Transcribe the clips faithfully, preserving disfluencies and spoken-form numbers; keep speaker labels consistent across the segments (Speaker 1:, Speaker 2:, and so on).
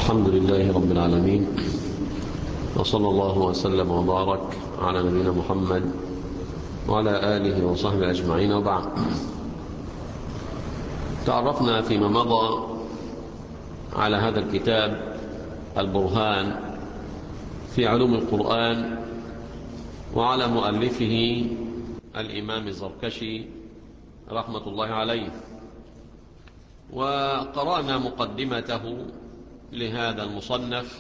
Speaker 1: الحمد لله رب العالمين، وصلى الله وسلم وبارك على نبينا محمد وعلى آله وصحبه أجمعين، وبعد. تعرفنا فيما مضى على هذا الكتاب البرهان في علوم القرآن وعلى مؤلفه الإمام الزركشي رحمة الله عليه، وقرأنا مقدمته لهذا المصنف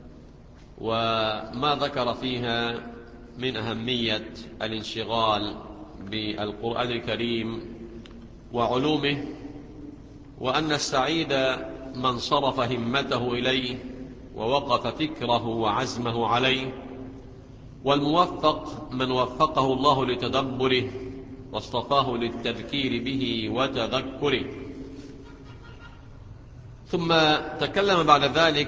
Speaker 1: وما ذكر فيها من أهمية الانشغال بالقرآن الكريم وعلومه، وأن السعيد من صرف همته إليه ووقف فكره وعزمه عليه، والموفق من وفقه الله لتدبره واصطفاه للتذكير به وتذكره. ثم تكلم بعد ذلك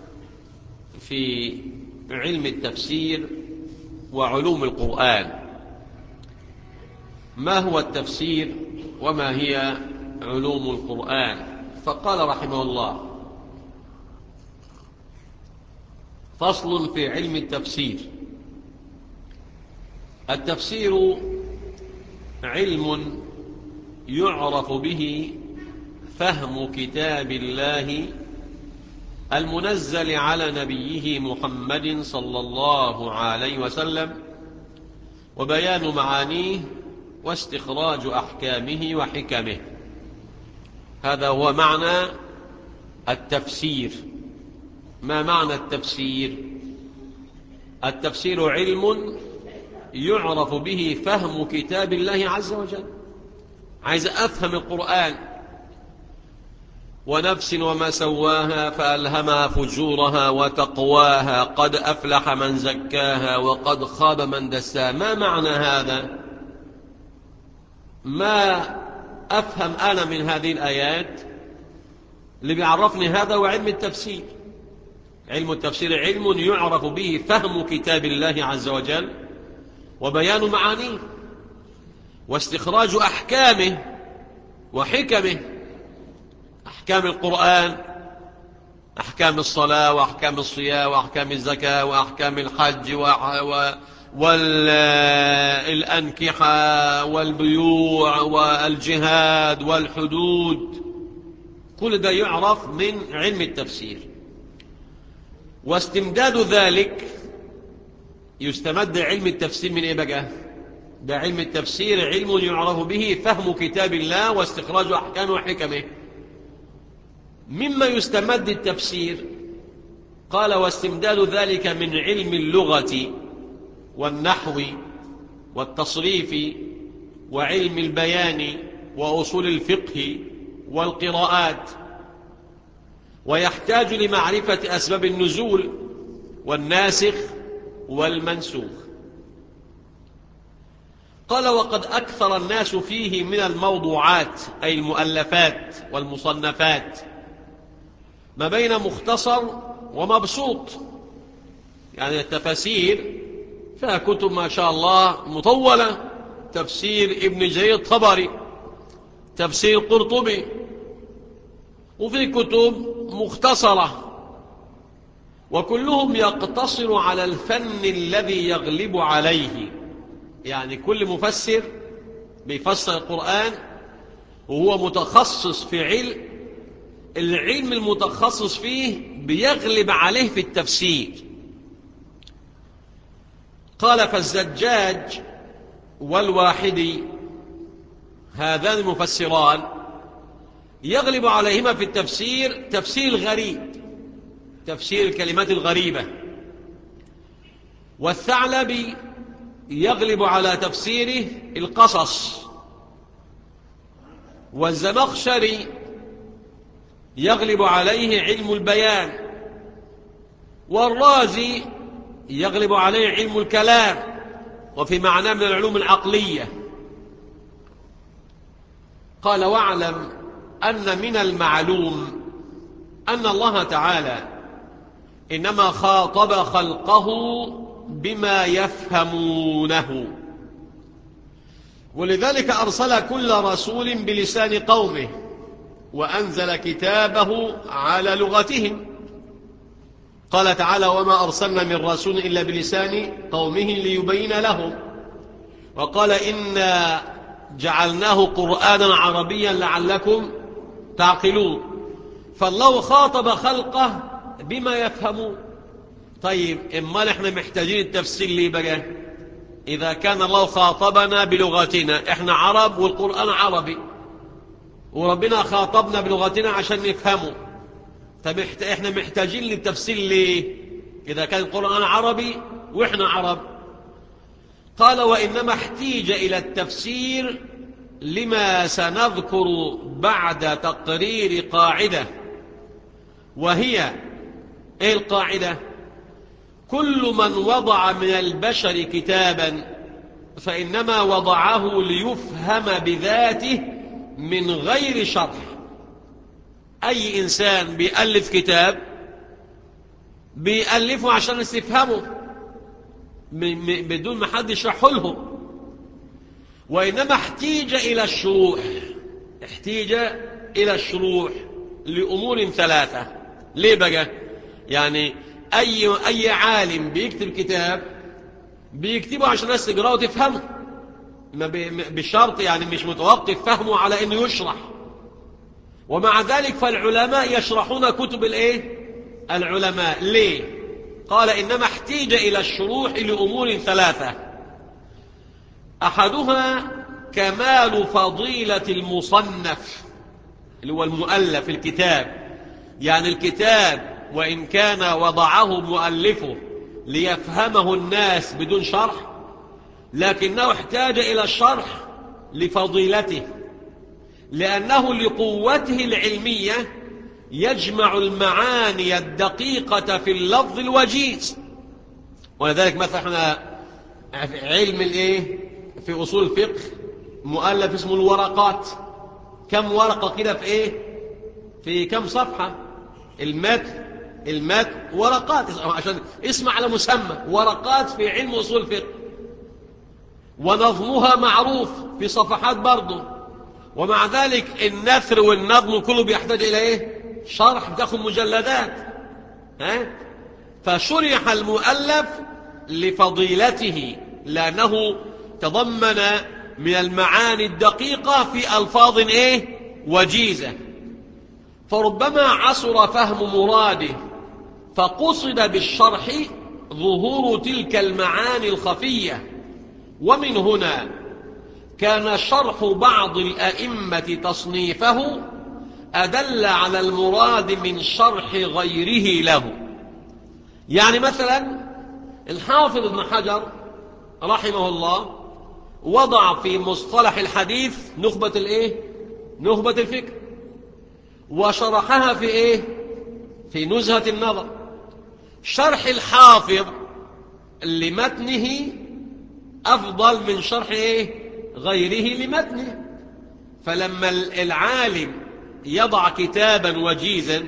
Speaker 1: في علم التفسير وعلوم القرآن، ما هو التفسير وما هي علوم القرآن. فقال رحمه الله: فصل في علم التفسير. التفسير علم يعرف به فهم كتاب الله المنزل على نبيه محمد صلى الله عليه وسلم، وبيان معانيه واستخراج أحكامه وحكمه. هذا هو معنى التفسير. ما معنى التفسير؟ التفسير علم يعرف به فهم كتاب الله عز وجل. عايز أفهم القرآن. ونفس وما سواها فألهمها فجورها وتقواها، قد أفلح من زكاها وقد خاب من دساها. ما معنى هذا؟ ما أفهم أنا من هذه الآيات؟ اللي بيعرفني هذا هو علم التفسير. علم التفسير علم يعرف به فهم كتاب الله عز وجل وبيان معانيه واستخراج أحكامه وحكمه. أحكام القرآن، أحكام الصلاة وأحكام الصيام وأحكام الزكاة وأحكام الحج والأنكحة والبيوع والجهاد والحدود، كل ده يعرف من علم التفسير. واستمداد ذلك يستمد علم التفسير من إيه بقى؟ ده علم التفسير علم يعرف به فهم كتاب الله واستخراج أحكامه وحكمه. مما يستمد التفسير قال: واستمداد ذلك من علم اللغة والنحو والتصريف وعلم البيان وأصول الفقه والقراءات، ويحتاج لمعرفة أسباب النزول والناسخ والمنسوخ. قال: وقد أكثر الناس فيه من الموضوعات أي المؤلفات والمصنفات ما بين مختصر ومبسوط. يعني التفاسير فيها كتب ما شاء الله مطولة، تفسير ابن جرير الطبري، تفسير قرطبي، وفي كتب مختصرة، وكلهم يقتصر على الفن الذي يغلب عليه. يعني كل مفسر بيفسر القرآن وهو متخصص في علم، العلم المتخصص فيه بيغلب عليه في التفسير. قال: فالزجاج والواحدي هذان المفسران يغلب عليهما في التفسير تفسير الغريب، تفسير الكلمات الغريبة. والثعلبي يغلب على تفسيره القصص. والزمخشري يغلب عليه علم البيان. والرازي يغلب عليه علم الكلام، وفي معناه من العلوم العقلية. قال: واعلم أن من المعلوم أن الله تعالى إنما خاطب خلقه بما يفهمونه، ولذلك أرسل كل رسول بلسان قومه وأنزل كتابه على لغتهم. قال تعالى وما أرسلنا من رسول إلا بلسان قومه ليبين لهم. وقال إنا جعلناه قرآنا عربيا لعلكم تعقلون. فالله خاطب خلقه بما يفهمون. طيب إما نحن محتاجين التفسير ليه بقى؟ إذا كان الله خاطبنا بلغتنا، إحنا عرب والقرآن عربي، وربنا خاطبنا بلغتنا عشان نفهمه، طب إحنا محتاجين للتفسير ليه إذا كان القرآن عربي وإحنا عرب؟ قال وإنما احتيج إلى التفسير لما سنذكر بعد تقرير قاعدة، وهي إيه القاعدة؟ كل من وضع من البشر كتابا فإنما وضعه ليفهم بذاته من غير شرح. أي إنسان بيألف كتاب بيألفه عشان يفهمه بدون ما حد يشرحه له. وإنما احتيج إلى الشروح، احتيج إلى الشروح لأمور ثلاثة. ليه بقى؟ يعني أي أي عالم بيكتب كتاب بيكتبه عشان الناس تقرأه وتفهمه، ما بشرط يعني مش متوقف فهمه على إنه يشرح. ومع ذلك فالعلماء يشرحون كتب الإيه؟ العلماء. ليه؟ قال إنما احتيج إلى الشروح لأمور ثلاثة. أحدها كمال فضيلة المصنف اللي هو المؤلف الكتاب، يعني الكتاب وإن كان وضعه مؤلفه ليفهمه الناس بدون شرح، لكنه احتاج إلى الشرح لفضيلته، لأنه لقوته العلمية يجمع المعاني الدقيقة في اللفظ الوجيز. ولذلك مثلا علم الايه في أصول الفقه مؤلف اسمه الورقات. كم ورقة كده في ايه؟ في كم صفحة؟ المتن المتن ورقات، عشان اسم على مسمى، ورقات في علم أصول الفقه. ونظمها معروف في صفحات برضه. ومع ذلك النثر والنظم كله بيحتاج إلى إيه؟ شرح، بتاخد مجلدات. ها؟ فشرح المؤلف لفضيلته، لأنه تضمن من المعاني الدقيقة في ألفاظ إيه؟ وجيزة. فربما عسر فهم مراده فقصد بالشرح ظهور تلك المعاني الخفية. ومن هنا كان شرح بعض الأئمة تصنيفه أدل على المراد من شرح غيره له. يعني مثلا الحافظ ابن حجر رحمه الله وضع في مصطلح الحديث نخبة الايه؟ نخبة الفكر، وشرحها في ايه؟ في نزهة النظر. شرح الحافظ لمتنه أفضل من شرح ايه؟ غيره لمتنه. فلما العالم يضع كتابا وجيزا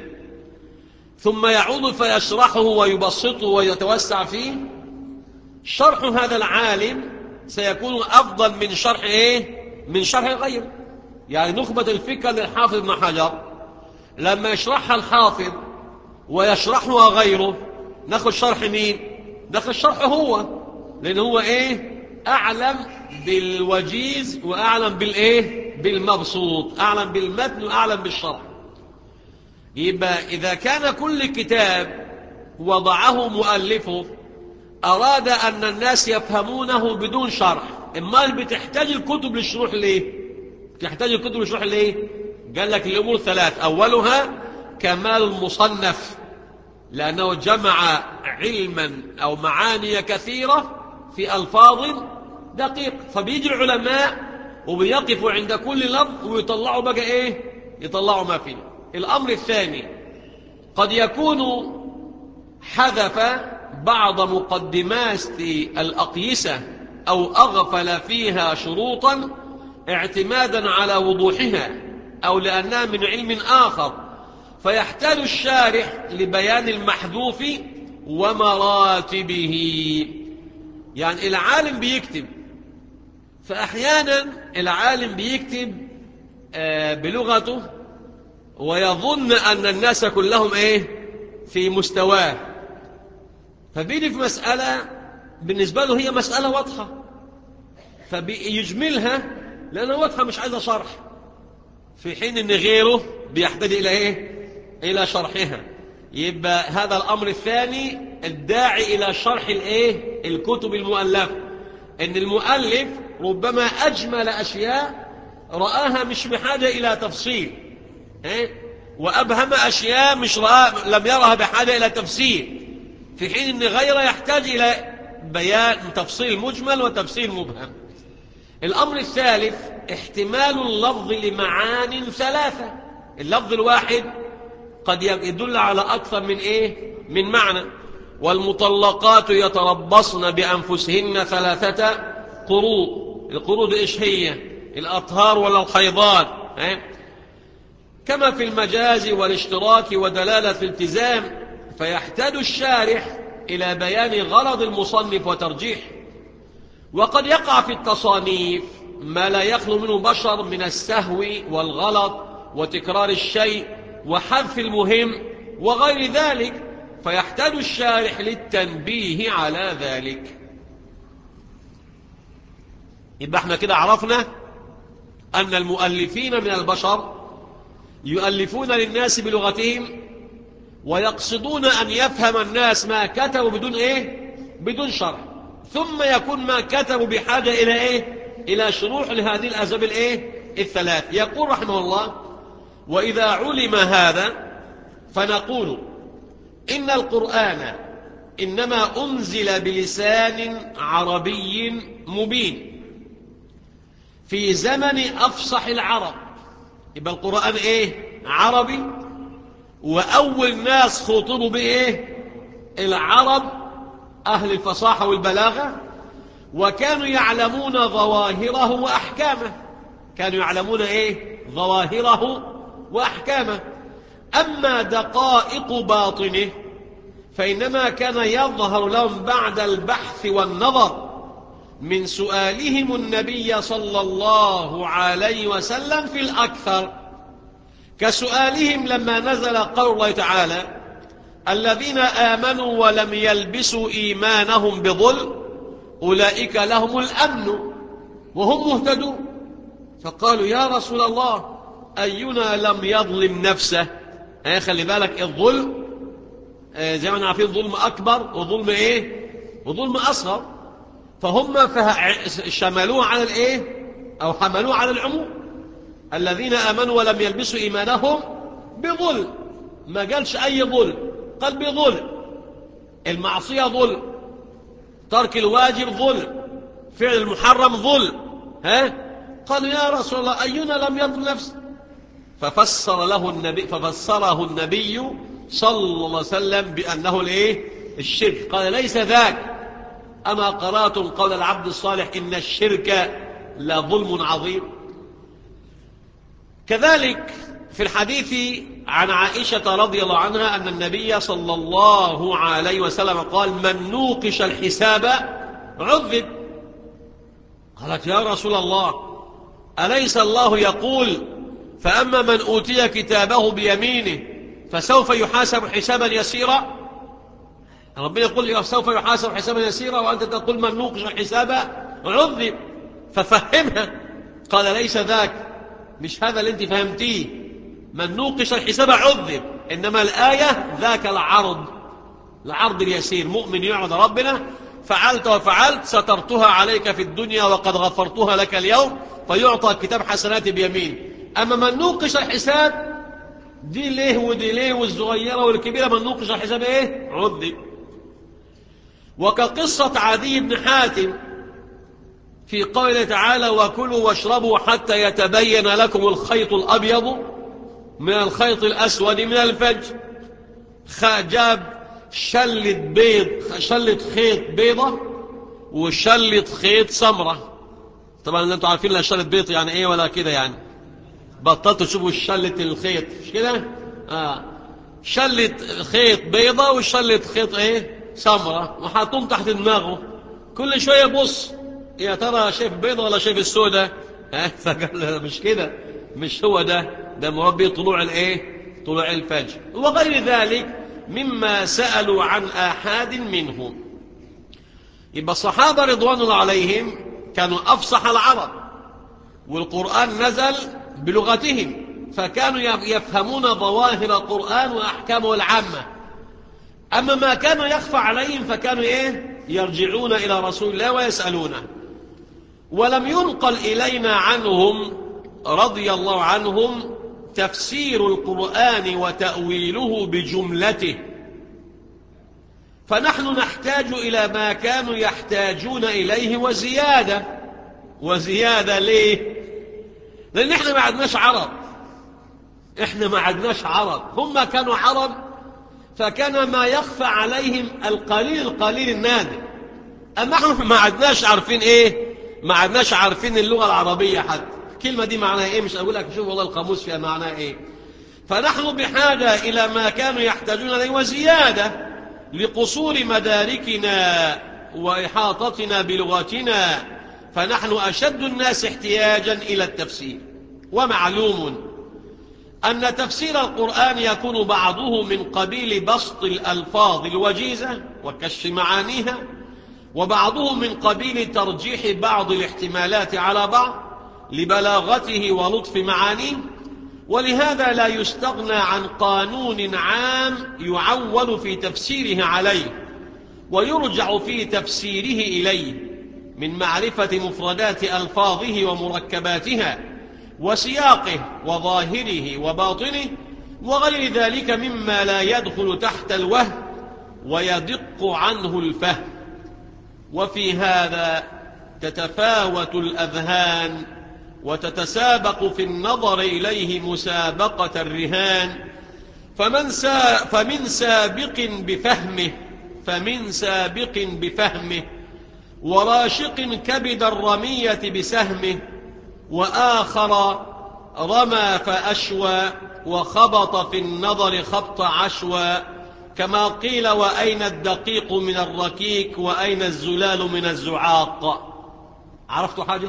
Speaker 1: ثم يعود فيشرحه ويبسطه ويتوسع فيه، شرح هذا العالم سيكون أفضل من شرح إيه؟ من شرح غيره. يعني نخبة الفكر للحافظ ابن حجر لما يشرحها الحافظ ويشرحها غيره، ناخذ شرح مين؟ ناخذ شرحه هو، لأن هو إيه؟ أعلم بالوجيز وأعلم بالإيه؟ بالمبسوط، أعلم بالمتن وأعلم بالشرح. يبقى إذا كان كل كتاب وضعه مؤلفه أراد أن الناس يفهمونه بدون شرح، إما بتحتاج الكتب للشروح ليه؟ تحتاج الكتب للشروح ليه؟ قال لك الأمور ثلاث. أولها كمال المصنف، لأنه جمع علما أو معاني كثيرة في ألفاظ دقيق، فبيجي العلماء وبيقفوا عند كل لفظ ويطلعوا بقى إيه؟ يطلعوا ما فيه. الأمر الثاني قد يكون حذف بعض مقدمات الأقيسة أو أغفل فيها شروطا اعتمادا على وضوحها أو لأنها من علم آخر، فيحتاج الشارح لبيان المحذوف ومراتبه. يعني العالم بيكتب، فأحيانا العالم بيكتب بلغته ويظن أن الناس كلهم إيه؟ في مستواه، فبيجي في مسألة بالنسبة له هي مسألة واضحة فبيجملها لأنها واضحة مش عايزة شرح، في حين أن غيره بيحتاج إلى إيه؟ إلى شرحها. يبقى هذا الأمر الثاني الداعي إلى شرح الإيه؟ الكتب المؤلفة، إن المؤلف ربما أجمل أشياء رآها مش بحاجة إلى تفصيل، إيه؟ وأبهم أشياء مش رأى لم يرها بحاجة إلى تفسير، في حين أن غيره يحتاج إلى بيان تفصيل مجمل وتفصيل مبهم. الأمر الثالث احتمال اللفظ لمعان ثلاثة. اللفظ الواحد قد يدل على أكثر من إيه؟ من معنى. والمطلقات يتربصن بأنفسهن ثلاثة قروء. القروء دي إيش هي؟ الأطهار ولا الحيضات؟ إيه؟ كما في المجاز والاشتراك ودلالة الالتزام، فيحتاج الشارح إلى بيان غرض المصنف وترجيح. وقد يقع في التصانيف ما لا يخلو منه بشر من السهو والغلط وتكرار الشيء وحذف المهم وغير ذلك، فيحتاج الشارح للتنبيه على ذلك. يبقى احنا كده عرفنا أن المؤلفين من البشر يؤلفون للناس بلغتهم ويقصدون أن يفهم الناس ما كتبوا بدون إيه؟ بدون شرح، ثم يكون ما كتبوا بحاجة إلى إيه؟ إلى شروح لهذه الأسباب الإيه؟ الثلاث. يقول رحمه الله: وإذا علم هذا فنقول إن القرآن إنما أنزل بلسان عربي مبين في زمن أفصح العرب. يبقى القرآن إيه؟ عربي، وأول ناس خطبوا بإيه؟ العرب أهل الفصاحة والبلاغة، وكانوا يعلمون ظواهره وأحكامه. كانوا يعلمون إيه؟ ظواهره وأحكامه. أما دقائق باطنه فإنما كان يظهر لهم بعد البحث والنظر من سؤالهم النبي صلى الله عليه وسلم في الأكثر، كسؤالهم لما نزل قول الله تعالى: الذين آمنوا ولم يلبسوا إيمانهم بظلم أولئك لهم الأمن وهم مهتدون. فقالوا: يا رسول الله أينا لم يظلم نفسه؟ اه خلي بالك، الظلم اه زي ما احنا عارفين ظلم أكبر وظلم إيه؟ وظلم أصغر. فهم شملوه على الإيه؟ أو حملوه على العموم. الذين آمنوا ولم يلبسوا إيمانهم بظلم، ما قالش أي ظلم، قال بظلم. المعصية ظلم، ترك الواجب ظلم، فعل المحرم ظلم. ها؟ قال: يا رسول الله أينا لم يظلم نفسه؟ ففسر له النبي ففسره النبي صلى الله عليه وسلم بأنه الإيه؟ الشرك. قال: ليس ذاك، أما قرأتم قول العبد الصالح إن الشرك لظلم عظيم. كذلك في الحديث عن عائشة رضي الله عنها أن النبي صلى الله عليه وسلم قال: من نوقش الحساب عذب. قالت: يا رسول الله أليس الله يقول: فأما من أوتي كتابه بيمينه فسوف يحاسب حسابا يسيرا؟ ربنا يقول سوف يحاسب حسابا يسيرا، وأنت تقول من نوقش الحساب عذب. ففهمها، قال: ليس ذاك، مش هذا اللي انت فهمتيه، من نوقش الحساب عذب، إنما الآية ذاك العرض، العرض اليسير. مؤمن يعرض ربنا: فعلت وفعلت سترتها عليك في الدنيا وقد غفرتها لك اليوم، فيعطى كتاب حسنات بيمين. أما من نوقش الحساب دي ليه ودي ليه والصغيرة والكبيرة، من نوقش الحساب ايه؟ عذب. وكقصة عدي بن حاتم في قوله تعالى: وكلوا واشربوا حتى يتبين لكم الخيط الأبيض من الخيط الأسود من الفجر. جاب شلة بيض، شلة خيط بيضة وشلة خيط سمرة. طبعا انتوا عارفين لا شلة بيض يعني ايه ولا كده، يعني بطلتوا تشوفوا شلة الخيط مش كده؟ اه شلة خيط بيضة وشلة خيط ايه؟ سمرة، وحاطهم تحت دماغه. كل شوية بص يا ترى شايف بيضة ولا شايف السودة؟ ها فقال مش كده، مش هو ده، ده مربي طلوع الايه؟ طلوع الفجر. وغير ذلك مما سألوا عن آحاد منهم. يبقى الصحابة رضوان الله عليهم كانوا أفصح العرب، والقرآن نزل بلغتهم، فكانوا يفهمون ظواهر القرآن وأحكامه العامة. أما ما كانوا يخفى عليهم فكانوا إيه؟ يرجعون إلى رسول الله ويسألونه. ولم ينقل إلينا عنهم رضي الله عنهم تفسير القرآن وتأويله بجملته، فنحن نحتاج إلى ما كانوا يحتاجون إليه وزيادة. وزيادة ليه؟ لأن إحنا ما عدناش عرب، إحنا ما عدناش عرب، هم كانوا عرب، فكان ما يخفى عليهم القليل القليل النادر. أما إحنا ما عدناش عارفين إيه؟ ما عدناش عارفين اللغة العربية حتى. الكلمة دي معناها إيه؟ مش أقول لك شوف والله القاموس فيها معناها إيه. فنحن بحاجة إلى ما كانوا يحتاجون إليه وزيادة لقصور مداركنا وإحاطتنا بلغتنا، فنحن أشد الناس احتياجا إلى التفسير. ومعلوم أن تفسير القرآن يكون بعضه من قبيل بسط الألفاظ الوجيزة وكشف معانيها، وبعضه من قبيل ترجيح بعض الاحتمالات على بعض لبلاغته ولطف معانيه. ولهذا لا يستغنى عن قانون عام يعول في تفسيره عليه ويرجع في تفسيره إليه من معرفة مفردات ألفاظه ومركباتها وسياقه وظاهره وباطنه وغير ذلك مما لا يدخل تحت الوهم ويدق عنه الفهم. وفي هذا تتفاوت الأذهان وتتسابق في النظر إليه مسابقة الرهان، فمن سا فمن سابق بفهمه فمن سابق بفهمه وراشق كبد الرمية بسهمه، وآخر رمى فأشوى وخبط في النظر خبط عشوى، كما قيل وأين الدقيق من الركيك وأين الزلال من الزعاق. عرفتوا حاجة؟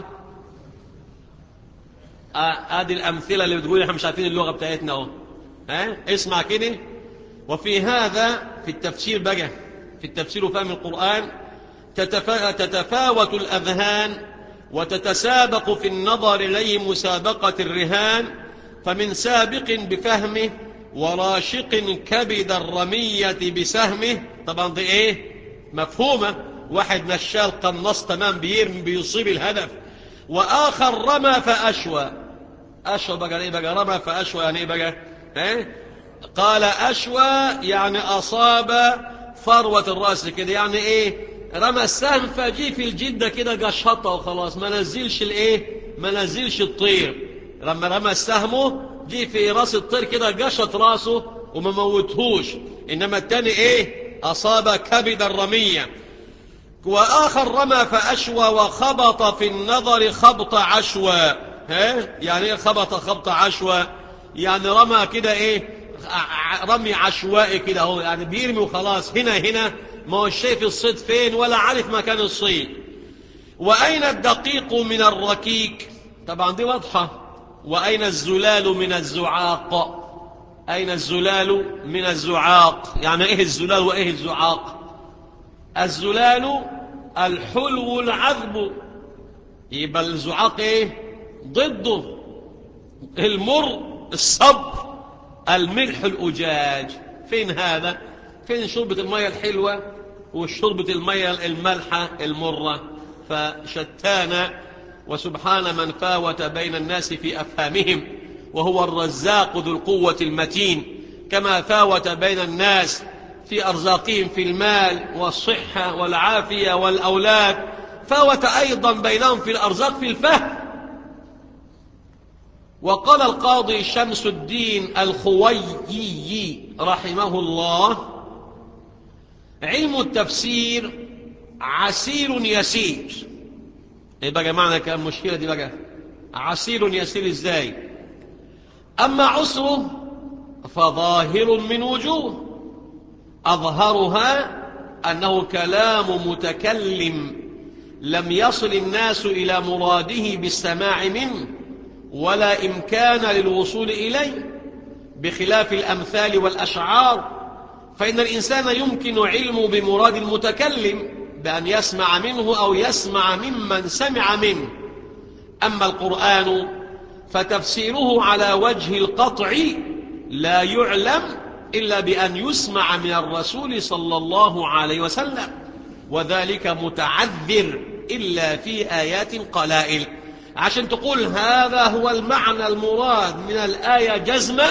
Speaker 1: هذه آه الأمثلة اللي بتقول احنا مش عارفين اللغة بتاعتنا اهو. ها اسمع كده. وفي هذا في التفسير بقى، في التفسير وفهم القرآن تتفا... تتفاوت الأذهان وتتسابق في النظر إليه مسابقة الرهان، فمن سابق بفهمه وراشق كبد الرمية بسهمه. طبعا دي ايه مفهومة، واحد نشال قنص تمام بيرمي بيصيب الهدف، وآخر رمى فأشوى. أشوى بقى ايه بقى؟ رمى فأشوى يعني ايه بقى؟ ايه قال أشوى يعني أصاب فروة الرأس كده، يعني ايه رمى السهم فجي في الجدة كده قشطه وخلاص، ما نزلش الايه ما نزلش الطير. لما رمى السهم جي في راس الطير كده قشط راسه وما موتهوش، انما التاني ايه أصاب كبد الرمية. وآخر رمى فأشوى وخبط في النظر خبط عشوى. ها يعني ايه خبط خبط عشوى؟ يعني رمى كده ايه رمي عشوائي كده اهو، يعني بيرمي وخلاص، هنا هنا ما هو شايف الصيد فين ولا عارف مكان الصيد. وأين الدقيق من الركيك؟ طبعا دي واضحة. وأين الزلال من الزعاق؟ أين الزلال من الزعاق؟ يعني ايه الزلال وايه الزعاق؟ الزلال الحلو العذب، يبقى الزعاق ايه ضده؟ المر الصبر، الملح الأجاج. فين هذا؟ فين شربة المية الحلوة وشربة المية الملحة المرة؟ فشتان. وسبحان من فاوت بين الناس في أفهامهم وهو الرزاق ذو القوة المتين، كما فاوت بين الناس في أرزاقهم في المال والصحة والعافية والأولاد، فاوت أيضا بينهم في الأرزاق في الفهم. وقال القاضي شمس الدين الخويي رحمه الله: علم التفسير عسير يسير. ايه بقى معنى كلام المشكلة دي بقى؟ عسير يسير ازاي؟ أما عسره فظاهر من وجوه، أظهرها أنه كلام متكلم لم يصل الناس إلى مراده بالسماع منه ولا إمكان للوصول إليه، بخلاف الأمثال والأشعار فإن الإنسان يمكن علمه بمراد المتكلم بأن يسمع منه أو يسمع ممن سمع منه. أما القرآن فتفسيره على وجه القطع لا يعلم إلا بأن يسمع من الرسول صلى الله عليه وسلم، وذلك متعذر إلا في آيات قلائل. عشان تقول هذا هو المعنى المراد من الآية جزما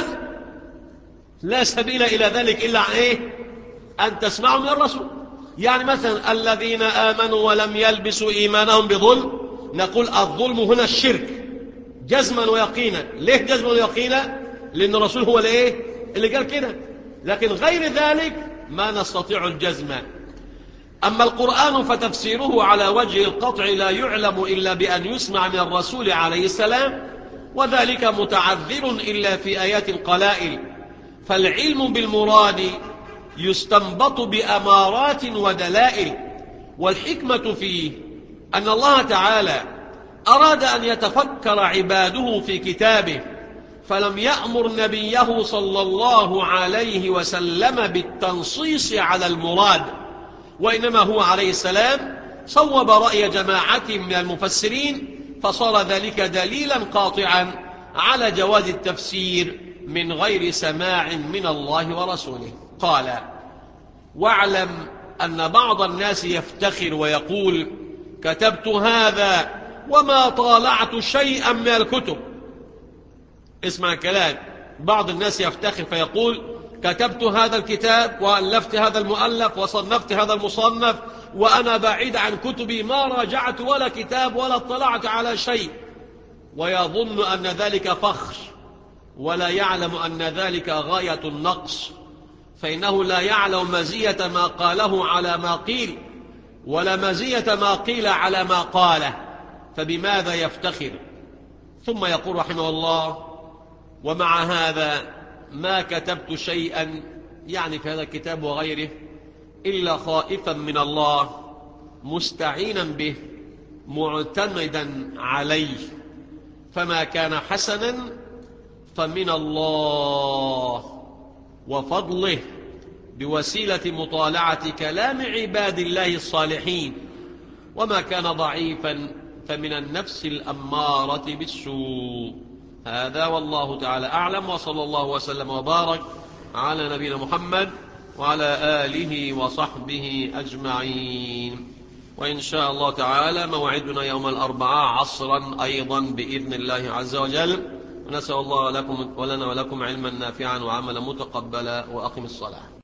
Speaker 1: لا سبيل إلى ذلك إلا إيه؟ أن تسمعوا من الرسول. يعني مثلا الذين آمنوا ولم يلبسوا إيمانهم بظلم، نقول الظلم هنا الشرك جزما ويقينا. ليه جزما ويقينا؟ لأن الرسول هو الايه اللي قال كده، لكن غير ذلك ما نستطيع الجزم. أما القرآن فتفسيره على وجه القطع لا يعلم إلا بأن يسمع من الرسول عليه السلام، وذلك متعذر إلا في آيات قلائل. فالعلم بالمراد يستنبط بأمارات ودلائل، والحكمة فيه أن الله تعالى أراد أن يتفكر عباده في كتابه، فلم يأمر نبيه صلى الله عليه وسلم بالتنصيص على المراد، وإنما هو عليه السلام صوب رأي جماعة من المفسرين، فصار ذلك دليلا قاطعا على جواز التفسير من غير سماع من الله ورسوله. قال: واعلم أن بعض الناس يفتخر ويقول: كتبت هذا وما طالعت شيئا من الكتب. اسمع الكلام، بعض الناس يفتخر فيقول: كتبت هذا الكتاب وألفت هذا المؤلف وصنفت هذا المصنف، وأنا بعيد عن كتبي ما راجعت ولا كتاب ولا اطلعت على شيء، ويظن أن ذلك فخر، ولا يعلم أن ذلك غاية النقص، فإنه لا يعلم مزية ما قاله على ما قيل، ولا مزية ما قيل على ما قاله، فبماذا يفتخر؟ ثم يقول رحمه الله: ومع هذا ما كتبت شيئا، يعني في هذا الكتاب وغيره، إلا خائفا من الله مستعينا به معتمدا عليه، فما كان حسنا فمن الله وفضله بوسيلة مطالعة كلام عباد الله الصالحين، وما كان ضعيفا فمن النفس الأمارة بالسوء. هذا والله تعالى أعلم، وصلى الله وسلم وبارك على نبينا محمد وعلى آله وصحبه أجمعين. وإن شاء الله تعالى موعدنا يوم الأربعاء عصرا أيضا بإذن الله عز وجل، ونسأل الله لكم ولنا ولكم علما نافعا وعملا متقبلا، وأقم الصلاة.